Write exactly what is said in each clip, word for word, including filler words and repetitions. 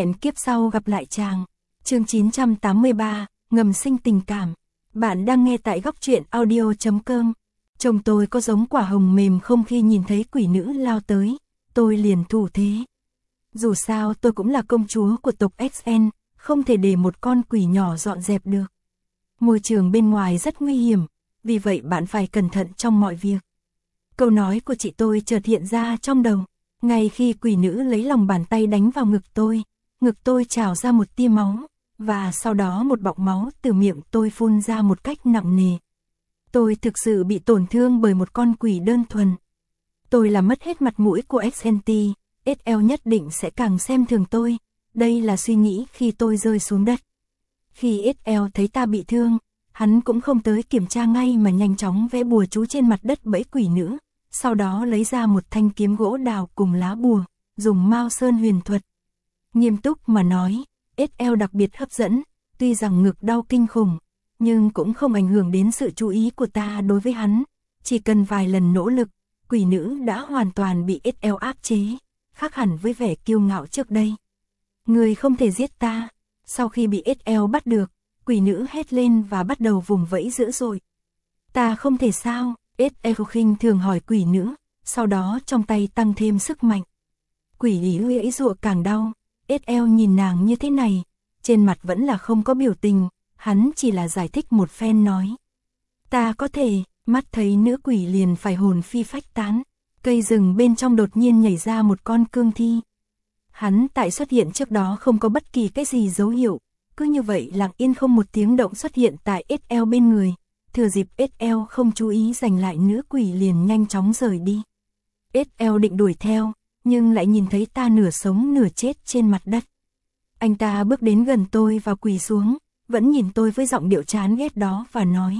Hẹn kiếp sau gặp lại chàng. Chương chín trăm tám mươi ba, ngầm sinh tình cảm. Bạn đang nghe tại góc truyện audio chấm com. Chồng tôi có giống quả hồng mềm không, khi nhìn thấy quỷ nữ lao tới, tôi liền thủ thế. Dù sao tôi cũng là công chúa của tộc ích en, không thể để một con quỷ nhỏ dọn dẹp được. Môi trường bên ngoài rất nguy hiểm, vì vậy bạn phải cẩn thận trong mọi việc. Câu nói của chị tôi chợt hiện ra trong đầu. Ngay khi quỷ nữ lấy lòng bàn tay đánh vào ngực tôi, ngực tôi trào ra một tia máu, và sau đó một bọng máu từ miệng tôi phun ra một cách nặng nề. Tôi thực sự bị tổn thương bởi một con quỷ đơn thuần. Tôi làm mất hết mặt mũi của ích en tê, ét lờ nhất định sẽ càng xem thường tôi. Đây là suy nghĩ khi tôi rơi xuống đất. Khi ét lờ thấy ta bị thương, hắn cũng không tới kiểm tra ngay mà nhanh chóng vẽ bùa chú trên mặt đất bẫy quỷ nữ. Sau đó lấy ra một thanh kiếm gỗ đào cùng lá bùa, dùng Mao Sơn huyền thuật. Nghiêm túc mà nói, ét lờ đặc biệt hấp dẫn, tuy rằng ngực đau kinh khủng, nhưng cũng không ảnh hưởng đến sự chú ý của ta đối với hắn. Chỉ cần vài lần nỗ lực, quỷ nữ đã hoàn toàn bị ét lờ áp chế, khác hẳn với vẻ kiêu ngạo trước đây. Người không thể giết ta. Sau khi bị ét lờ bắt được, quỷ nữ hét lên và bắt đầu vùng vẫy dữ dội. Ta không thể sao? ét lờ khinh thường hỏi quỷ nữ, sau đó trong tay tăng thêm sức mạnh. Quỷ lý giãy giụa càng đau, ét lờ nhìn nàng như thế này, trên mặt vẫn là không có biểu tình, hắn chỉ là giải thích một phen nói. Ta có thể, mắt thấy nữ quỷ liền phải hồn phi phách tán, cây rừng bên trong đột nhiên nhảy ra một con cương thi. Hắn tại xuất hiện trước đó không có bất kỳ cái gì dấu hiệu, cứ như vậy lặng yên không một tiếng động xuất hiện tại ét lờ bên người. Thừa dịp ét lờ không chú ý giành lại nữ quỷ liền nhanh chóng rời đi. ét lờ định đuổi theo, nhưng lại nhìn thấy ta nửa sống nửa chết trên mặt đất. Anh ta bước đến gần tôi và quỳ xuống, vẫn nhìn tôi với giọng điệu chán ghét đó và nói.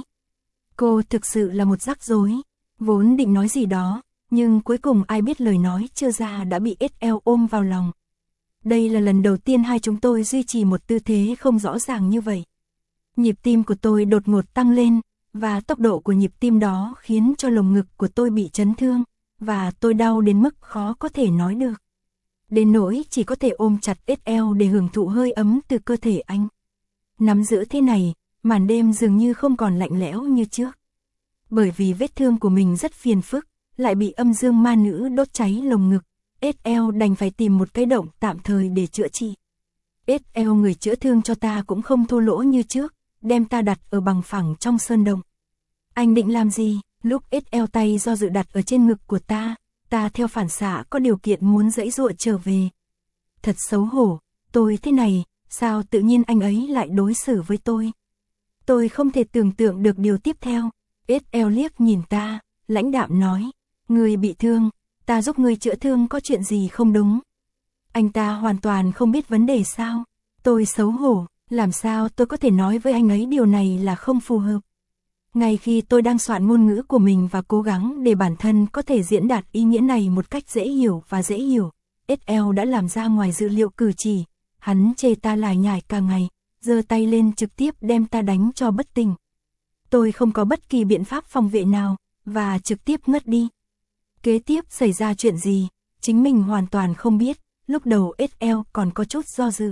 Cô thực sự là một rắc rối. Vốn định nói gì đó, nhưng cuối cùng ai biết lời nói chưa ra đã bị ét lờ ôm vào lòng. Đây là lần đầu tiên hai chúng tôi duy trì một tư thế không rõ ràng như vậy. Nhịp tim của tôi đột ngột tăng lên, và tốc độ của nhịp tim đó khiến cho lồng ngực của tôi bị chấn thương, và tôi đau đến mức khó có thể nói được. Đến nỗi chỉ có thể ôm chặt ét lờ để hưởng thụ hơi ấm từ cơ thể anh. Nắm giữ thế này, màn đêm dường như không còn lạnh lẽo như trước. Bởi vì vết thương của mình rất phiền phức, lại bị âm dương ma nữ đốt cháy lồng ngực, ét lờ đành phải tìm một cái động tạm thời để chữa trị. ét lờ người chữa thương cho ta cũng không thô lỗ như trước, đem ta đặt ở bằng phẳng trong sơn động. Anh định làm gì? Lúc ét lờ tay do dự đặt ở trên ngực của ta, ta theo phản xạ có điều kiện muốn giãy giụa trở về. Thật xấu hổ, tôi thế này, sao tự nhiên anh ấy lại đối xử với tôi? Tôi không thể tưởng tượng được điều tiếp theo. ét lờ liếc nhìn ta, lãnh đạm nói, người bị thương, ta giúp người chữa thương, có chuyện gì không đúng? Anh ta hoàn toàn không biết vấn đề sao? Tôi xấu hổ, làm sao tôi có thể nói với anh ấy điều này là không phù hợp? Ngay khi tôi đang soạn ngôn ngữ của mình và cố gắng để bản thân có thể diễn đạt ý nghĩa này một cách dễ hiểu và dễ hiểu, ét lờ đã làm ra ngoài dự liệu cử chỉ. Hắn chê ta lải nhải cả ngày, giơ tay lên trực tiếp đem ta đánh cho bất tỉnh. Tôi không có bất kỳ biện pháp phòng vệ nào, và trực tiếp ngất đi. Kế tiếp xảy ra chuyện gì, chính mình hoàn toàn không biết, lúc đầu ét lờ còn có chút do dự.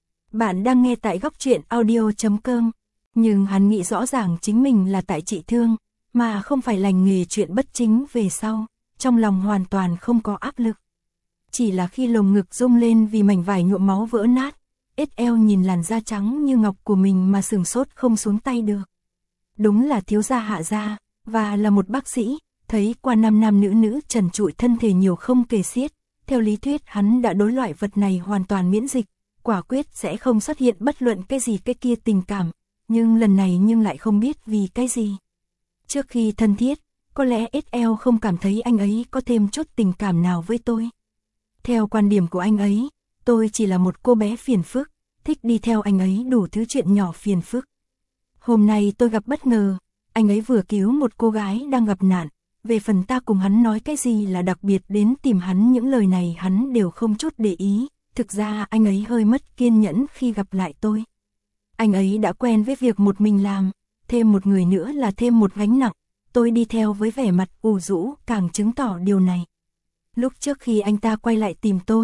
Bạn đang nghe tại góc truyện audio chấm com. Nhưng hắn nghĩ rõ ràng chính mình là tại trị thương, mà không phải lành nghề chuyện bất chính về sau, trong lòng hoàn toàn không có áp lực. Chỉ là khi lồng ngực rung lên vì mảnh vải nhuộm máu vỡ nát, ét lờ nhìn làn da trắng như ngọc của mình mà sửng sốt không xuống tay được. Đúng là thiếu gia Hạ gia, và là một bác sĩ, thấy qua năm nam nữ nữ trần trụi thân thể nhiều không kể xiết, theo lý thuyết hắn đã đối loại vật này hoàn toàn miễn dịch, quả quyết sẽ không xuất hiện bất luận cái gì cái kia tình cảm. Nhưng lần này nhưng lại không biết vì cái gì. Trước khi thân thiết, có lẽ ét lờ không cảm thấy anh ấy có thêm chút tình cảm nào với tôi. Theo quan điểm của anh ấy, tôi chỉ là một cô bé phiền phức, thích đi theo anh ấy đủ thứ chuyện nhỏ phiền phức. Hôm nay tôi gặp bất ngờ, anh ấy vừa cứu một cô gái đang gặp nạn, về phần ta cùng hắn nói cái gì là đặc biệt đến tìm hắn, những lời này hắn đều không chút để ý, thực ra anh ấy hơi mất kiên nhẫn khi gặp lại tôi. Anh ấy đã quen với việc một mình làm, thêm một người nữa là thêm một gánh nặng, tôi đi theo với vẻ mặt ủ rũ càng chứng tỏ điều này. Lúc trước khi anh ta quay lại tìm tôi,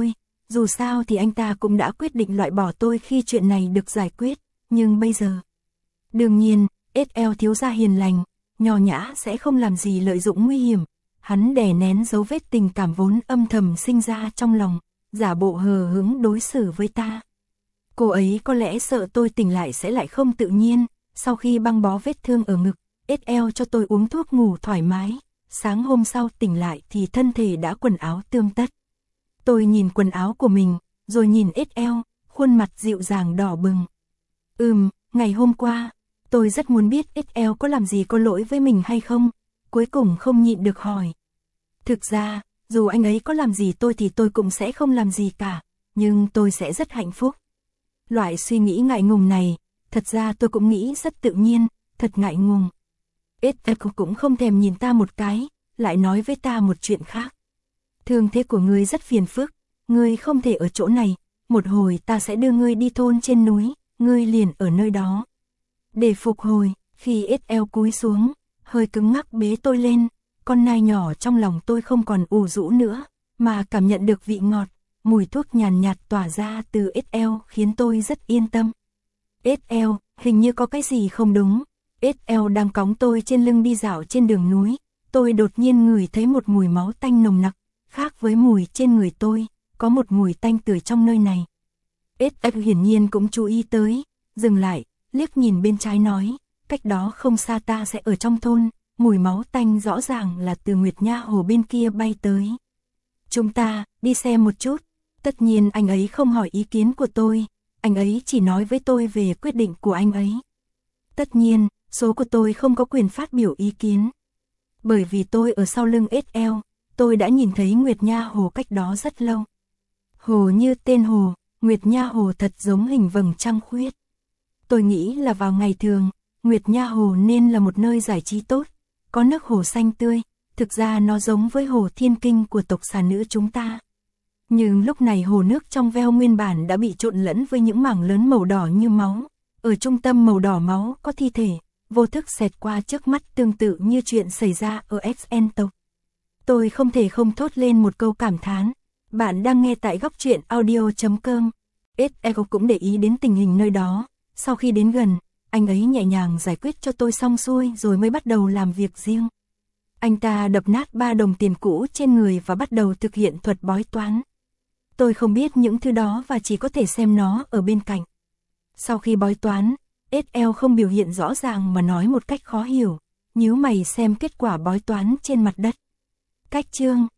dù sao thì anh ta cũng đã quyết định loại bỏ tôi khi chuyện này được giải quyết, nhưng bây giờ... Đương nhiên, ét lờ thiếu gia hiền lành, nho nhã sẽ không làm gì lợi dụng nguy hiểm. Hắn đè nén dấu vết tình cảm vốn âm thầm sinh ra trong lòng, giả bộ hờ hững đối xử với ta. Cô ấy có lẽ sợ tôi tỉnh lại sẽ lại không tự nhiên, sau khi băng bó vết thương ở ngực, ét lờ cho tôi uống thuốc ngủ thoải mái, sáng hôm sau tỉnh lại thì thân thể đã quần áo tươm tất. Tôi nhìn quần áo của mình, rồi nhìn ét lờ, khuôn mặt dịu dàng đỏ bừng. Ừm, ngày hôm qua, tôi rất muốn biết ét lờ có làm gì có lỗi với mình hay không, cuối cùng không nhịn được hỏi. Thực ra, dù anh ấy có làm gì tôi thì tôi cũng sẽ không làm gì cả, nhưng tôi sẽ rất hạnh phúc. Loại suy nghĩ ngại ngùng này, thật ra tôi cũng nghĩ rất tự nhiên, thật ngại ngùng. ét lờ cũng không thèm nhìn ta một cái, lại nói với ta một chuyện khác. Thương thế của ngươi rất phiền phức, ngươi không thể ở chỗ này, một hồi ta sẽ đưa ngươi đi thôn trên núi, ngươi liền ở nơi đó. Để phục hồi, khi ét lờ cúi xuống, hơi cứng ngắc bế tôi lên, con nai nhỏ trong lòng tôi không còn ù rũ nữa, mà cảm nhận được vị ngọt, mùi thuốc nhàn nhạt tỏa ra từ ét lờ khiến tôi rất yên tâm. ét lờ, hình như có cái gì không đúng. ét lờ đang cõng tôi trên lưng đi dạo trên đường núi, tôi đột nhiên ngửi thấy một mùi máu tanh nồng nặc, khác với mùi trên người tôi, có một mùi tanh từ trong nơi này. ét lờ hiển nhiên cũng chú ý tới, dừng lại, liếc nhìn bên trái nói, cách đó không xa ta sẽ ở trong thôn, mùi máu tanh rõ ràng là từ Nguyệt Nha Hồ bên kia bay tới. Chúng ta, đi xem một chút. Tất nhiên anh ấy không hỏi ý kiến của tôi, anh ấy chỉ nói với tôi về quyết định của anh ấy. Tất nhiên, số của tôi không có quyền phát biểu ý kiến. Bởi vì tôi ở sau lưng ét lờ, tôi đã nhìn thấy Nguyệt Nha Hồ cách đó rất lâu. Hồ như tên hồ, Nguyệt Nha Hồ thật giống hình vầng trăng khuyết. Tôi nghĩ là vào ngày thường, Nguyệt Nha Hồ nên là một nơi giải trí tốt, có nước hồ xanh tươi, thực ra nó giống với hồ Thiên Kinh của tộc xà nữ chúng ta. Nhưng lúc này hồ nước trong veo nguyên bản đã bị trộn lẫn với những mảng lớn màu đỏ như máu, ở trung tâm màu đỏ máu có thi thể, vô thức xẹt qua trước mắt tương tự như chuyện xảy ra ở ích en tộc. Tôi không thể không thốt lên một câu cảm thán, bạn đang nghe tại góc truyện audio chấm com. ét lờ cũng để ý đến tình hình nơi đó, sau khi đến gần, anh ấy nhẹ nhàng giải quyết cho tôi xong xuôi rồi mới bắt đầu làm việc riêng. Anh ta đập nát ba đồng tiền cũ trên người và bắt đầu thực hiện thuật bói toán. Tôi không biết những thứ đó và chỉ có thể xem nó ở bên cạnh. Sau khi bói toán, ét lờ không biểu hiện rõ ràng mà nói một cách khó hiểu, nhíu mày xem kết quả bói toán trên mặt đất. Cách chương